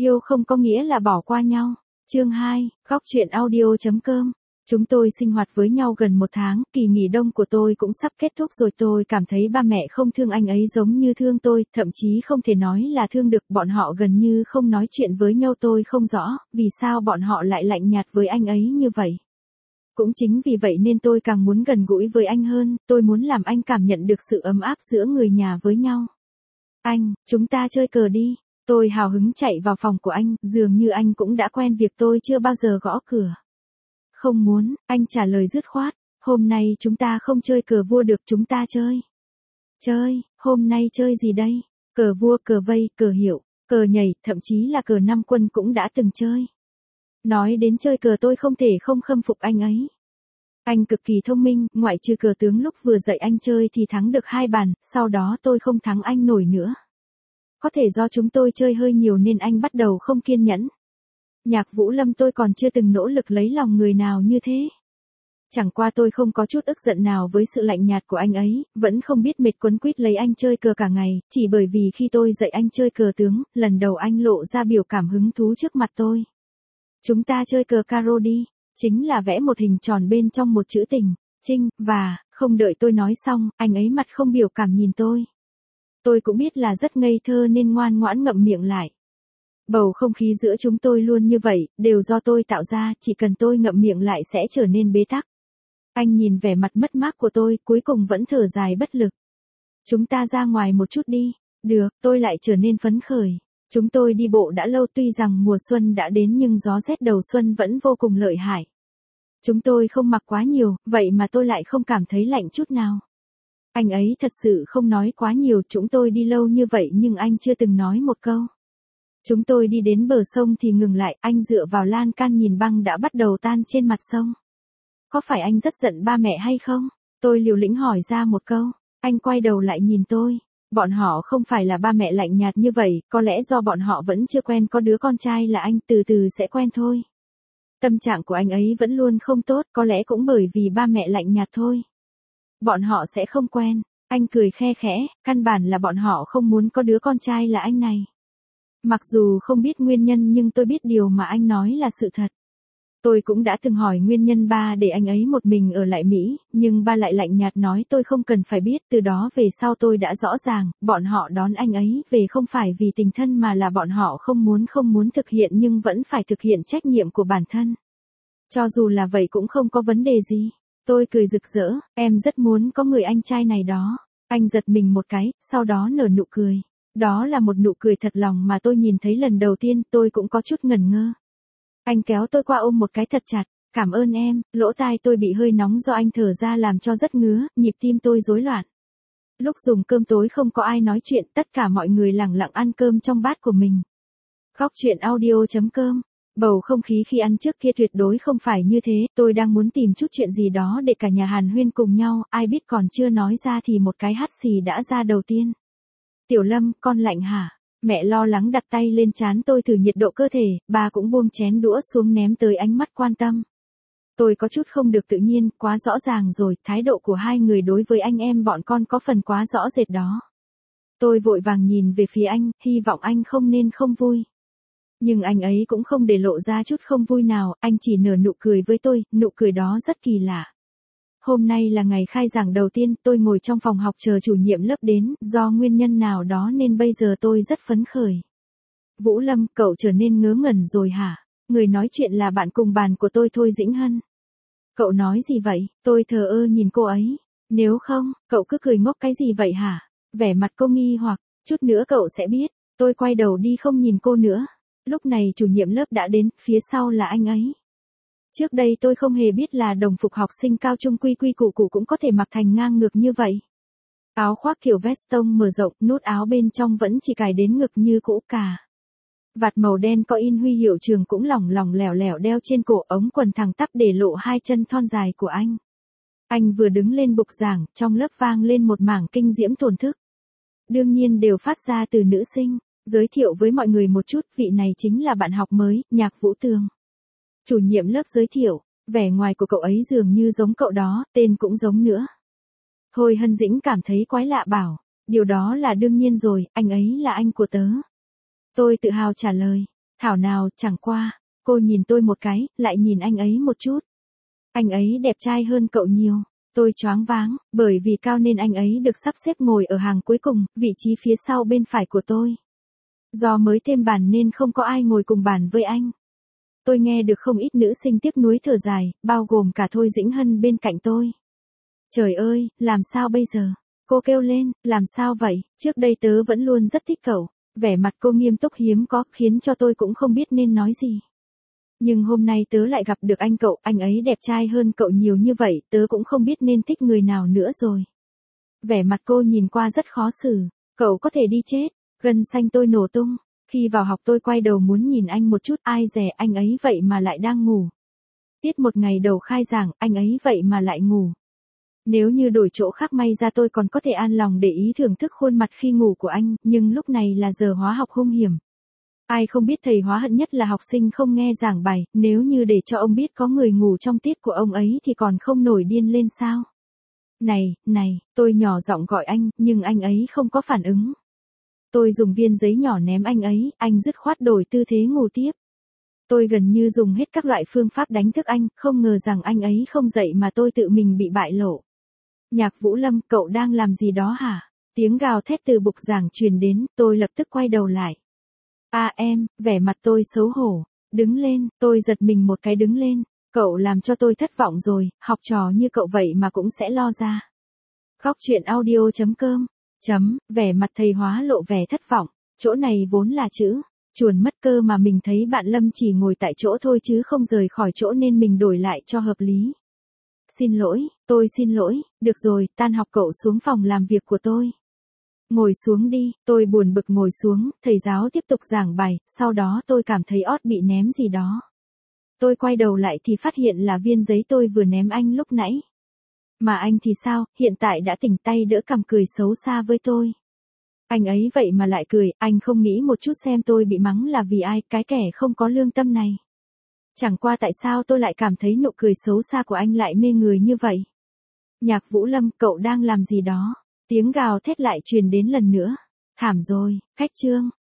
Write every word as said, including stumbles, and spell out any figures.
Yêu không có nghĩa là bỏ qua nhau. Chương hai, góc truyện audio.com. Chúng tôi sinh hoạt với nhau gần một tháng, kỳ nghỉ đông của tôi cũng sắp kết thúc rồi. Tôi cảm thấy ba mẹ không thương anh ấy giống như thương tôi, thậm chí không thể nói là thương được. Bọn họ gần như không nói chuyện với nhau. Tôi không rõ, vì sao bọn họ lại lạnh nhạt với anh ấy như vậy. Cũng chính vì vậy nên tôi càng muốn gần gũi với anh hơn, tôi muốn làm anh cảm nhận được sự ấm áp giữa người nhà với nhau. Anh, chúng ta chơi cờ đi. Tôi hào hứng chạy vào phòng của anh, dường như anh cũng đã quen việc tôi chưa bao giờ gõ cửa. Không muốn, anh trả lời dứt khoát, hôm nay chúng ta không chơi cờ vua được, chúng ta chơi. Chơi, hôm nay chơi gì đây? Cờ vua, cờ vây, cờ hiệu, cờ nhảy, thậm chí là cờ năm quân cũng đã từng chơi. Nói đến chơi cờ tôi không thể không khâm phục anh ấy. Anh cực kỳ thông minh, ngoại trừ cờ tướng lúc vừa dạy anh chơi thì thắng được hai bàn, sau đó tôi không thắng anh nổi nữa. Có thể do chúng tôi chơi hơi nhiều nên anh bắt đầu không kiên nhẫn. Nhạc Vũ Lâm tôi còn chưa từng nỗ lực lấy lòng người nào như thế. Chẳng qua tôi không có chút ức giận nào với sự lạnh nhạt của anh ấy, vẫn không biết mệt quấn quýt lấy anh chơi cờ cả ngày, chỉ bởi vì khi tôi dạy anh chơi cờ tướng, lần đầu anh lộ ra biểu cảm hứng thú trước mặt tôi. Chúng ta chơi cờ caro đi, chính là vẽ một hình tròn bên trong một chữ tình, trinh, và, không đợi tôi nói xong, anh ấy mặt không biểu cảm nhìn tôi. Tôi cũng biết là rất ngây thơ nên ngoan ngoãn ngậm miệng lại. Bầu không khí giữa chúng tôi luôn như vậy, đều do tôi tạo ra, chỉ cần tôi ngậm miệng lại sẽ trở nên bế tắc. Anh nhìn vẻ mặt mất mát của tôi, cuối cùng vẫn thở dài bất lực. Chúng ta ra ngoài một chút đi. Được, tôi lại trở nên phấn khởi. Chúng tôi đi bộ đã lâu, tuy rằng mùa xuân đã đến nhưng gió rét đầu xuân vẫn vô cùng lợi hại. Chúng tôi không mặc quá nhiều, vậy mà tôi lại không cảm thấy lạnh chút nào. Anh ấy thật sự không nói quá nhiều, chúng tôi đi lâu như vậy nhưng anh chưa từng nói một câu. Chúng tôi đi đến bờ sông thì ngừng lại, anh dựa vào lan can nhìn băng đã bắt đầu tan trên mặt sông. Có phải anh rất giận ba mẹ hay không? Tôi liều lĩnh hỏi ra một câu. Anh quay đầu lại nhìn tôi. Bọn họ không phải là ba mẹ lạnh nhạt như vậy, có lẽ do bọn họ vẫn chưa quen có đứa con trai là anh, từ từ sẽ quen thôi. Tâm trạng của anh ấy vẫn luôn không tốt, có lẽ cũng bởi vì ba mẹ lạnh nhạt thôi. Bọn họ sẽ không quen. Anh cười khe khẽ, căn bản là bọn họ không muốn có đứa con trai là anh này. Mặc dù không biết nguyên nhân nhưng tôi biết điều mà anh nói là sự thật. Tôi cũng đã từng hỏi nguyên nhân ba để anh ấy một mình ở lại Mỹ, nhưng ba lại lạnh nhạt nói tôi không cần phải biết. Từ đó về sau tôi đã rõ ràng, bọn họ đón anh ấy về không phải vì tình thân mà là bọn họ không muốn không muốn thực hiện nhưng vẫn phải thực hiện trách nhiệm của bản thân. Cho dù là vậy cũng không có vấn đề gì. Tôi cười rực rỡ, em rất muốn có người anh trai này đó. Anh giật mình một cái, sau đó nở nụ cười. Đó là một nụ cười thật lòng mà tôi nhìn thấy lần đầu tiên, tôi cũng có chút ngần ngơ. Anh kéo tôi qua ôm một cái thật chặt, cảm ơn em, lỗ tai tôi bị hơi nóng do anh thở ra làm cho rất ngứa, nhịp tim tôi rối loạn. Lúc dùng cơm tối không có ai nói chuyện, tất cả mọi người lẳng lặng ăn cơm trong bát của mình. Góc truyện audio.com. Bầu không khí khi ăn trước kia tuyệt đối không phải như thế, tôi đang muốn tìm chút chuyện gì đó để cả nhà hàn huyên cùng nhau, ai biết còn chưa nói ra thì một cái hắt xì đã ra đầu tiên. Tiểu Lâm, con lạnh hả? Mẹ lo lắng đặt tay lên trán tôi thử nhiệt độ cơ thể, bà cũng buông chén đũa xuống ném tới ánh mắt quan tâm. Tôi có chút không được tự nhiên, quá rõ ràng rồi, thái độ của hai người đối với anh em bọn con có phần quá rõ rệt đó. Tôi vội vàng nhìn về phía anh, hy vọng anh không nên không vui. Nhưng anh ấy cũng không để lộ ra chút không vui nào, anh chỉ nở nụ cười với tôi, nụ cười đó rất kỳ lạ. Hôm nay là ngày khai giảng đầu tiên, tôi ngồi trong phòng học chờ chủ nhiệm lớp đến, do nguyên nhân nào đó nên bây giờ tôi rất phấn khởi. Vũ Lâm, cậu trở nên ngớ ngẩn rồi hả? Người nói chuyện là bạn cùng bàn của tôi Thôi Dĩnh Hân. Cậu nói gì vậy? Tôi thờ ơ nhìn cô ấy. Nếu không, cậu cứ cười ngốc cái gì vậy hả? Vẻ mặt cô nghi hoặc, chút nữa cậu sẽ biết. Tôi quay đầu đi không nhìn cô nữa. Lúc này chủ nhiệm lớp đã đến, phía sau là anh ấy. Trước đây tôi không hề biết là đồng phục học sinh cao trung quy quy củ củ cũng có thể mặc thành ngang ngực như vậy. Áo khoác kiểu vest tông mở rộng, nút áo bên trong vẫn chỉ cài đến ngực như cũ cả. Vạt màu đen có in huy hiệu trường cũng lỏng lỏng lẻo lẻo đeo trên cổ, ống quần thẳng tắp để lộ hai chân thon dài của anh. Anh vừa đứng lên bục giảng, trong lớp vang lên một mảng kinh diễm thổn thức. Đương nhiên đều phát ra từ nữ sinh. Giới thiệu với mọi người một chút, vị này chính là bạn học mới, Nhạc Vũ Tường. Chủ nhiệm lớp giới thiệu, vẻ ngoài của cậu ấy dường như giống cậu đó, tên cũng giống nữa. Thôi Hân Dĩnh cảm thấy quái lạ bảo, điều đó là đương nhiên rồi, anh ấy là anh của tớ. Tôi tự hào trả lời, Thảo nào, chẳng qua. Cô nhìn tôi một cái, lại nhìn anh ấy một chút. Anh ấy đẹp trai hơn cậu nhiều. Tôi choáng váng, bởi vì cao nên anh ấy được sắp xếp ngồi ở hàng cuối cùng, vị trí phía sau bên phải của tôi. Do mới thêm bàn nên không có ai ngồi cùng bàn với anh. Tôi nghe được không ít nữ sinh tiếc nuối thở dài, bao gồm cả Thôi Dĩnh Hân bên cạnh tôi. Trời ơi, làm sao bây giờ? Cô kêu lên, làm sao vậy? Trước đây tớ vẫn luôn rất thích cậu. Vẻ mặt cô nghiêm túc hiếm có, khiến cho tôi cũng không biết nên nói gì. Nhưng hôm nay tớ lại gặp được anh cậu, anh ấy đẹp trai hơn cậu nhiều như vậy, tớ cũng không biết nên thích người nào nữa rồi. Vẻ mặt cô nhìn qua rất khó xử, cậu có thể đi chết, gân xanh tôi nổ tung. Khi vào học tôi quay đầu muốn nhìn anh một chút, ai dè anh ấy vậy mà lại đang ngủ. Tiết một ngày đầu khai giảng, anh ấy vậy mà lại ngủ. Nếu như đổi chỗ khác may ra tôi còn có thể an lòng để ý thưởng thức khuôn mặt khi ngủ của anh, nhưng lúc này là giờ hóa học hung hiểm. Ai không biết thầy hóa hận nhất là học sinh không nghe giảng bài, nếu như để cho ông biết có người ngủ trong tiết của ông ấy thì còn không nổi điên lên sao. Này, này, tôi nhỏ giọng gọi anh, nhưng anh ấy không có phản ứng. Tôi dùng viên giấy nhỏ ném anh ấy, anh dứt khoát đổi tư thế ngủ tiếp. Tôi gần như dùng hết các loại phương pháp đánh thức anh, không ngờ rằng anh ấy không dậy mà tôi tự mình bị bại lộ. Nhạc Vũ Lâm, cậu đang làm gì đó hả? Tiếng gào thét từ bục giảng truyền đến, tôi lập tức quay đầu lại. À em, vẻ mặt tôi xấu hổ. Đứng lên, tôi giật mình một cái đứng lên. Cậu làm cho tôi thất vọng rồi, học trò như cậu vậy mà cũng sẽ lo ra. Khóc chuyện audio chấm com Chấm, vẻ mặt thầy hóa lộ vẻ thất vọng. Chỗ này vốn là chữ chuồn mất cơ mà mình thấy bạn Lâm chỉ ngồi tại chỗ thôi chứ không rời khỏi chỗ nên mình đổi lại cho hợp lý. Xin lỗi, tôi xin lỗi, được rồi, tan học cậu xuống phòng làm việc của tôi. Ngồi xuống đi, tôi buồn bực ngồi xuống, thầy giáo tiếp tục giảng bài, sau đó tôi cảm thấy ót bị ném gì đó. Tôi quay đầu lại thì phát hiện là viên giấy tôi vừa ném anh lúc nãy. Mà anh thì sao, hiện tại đã tỉnh tay đỡ cằm cười xấu xa với tôi. Anh ấy vậy mà lại cười, anh không nghĩ một chút xem tôi bị mắng là vì ai, cái kẻ không có lương tâm này. Chẳng qua tại sao tôi lại cảm thấy nụ cười xấu xa của anh lại mê người như vậy. Nhạc Vũ Lâm, cậu đang làm gì đó? Tiếng gào thét lại truyền đến lần nữa. Thảm rồi, khách trương,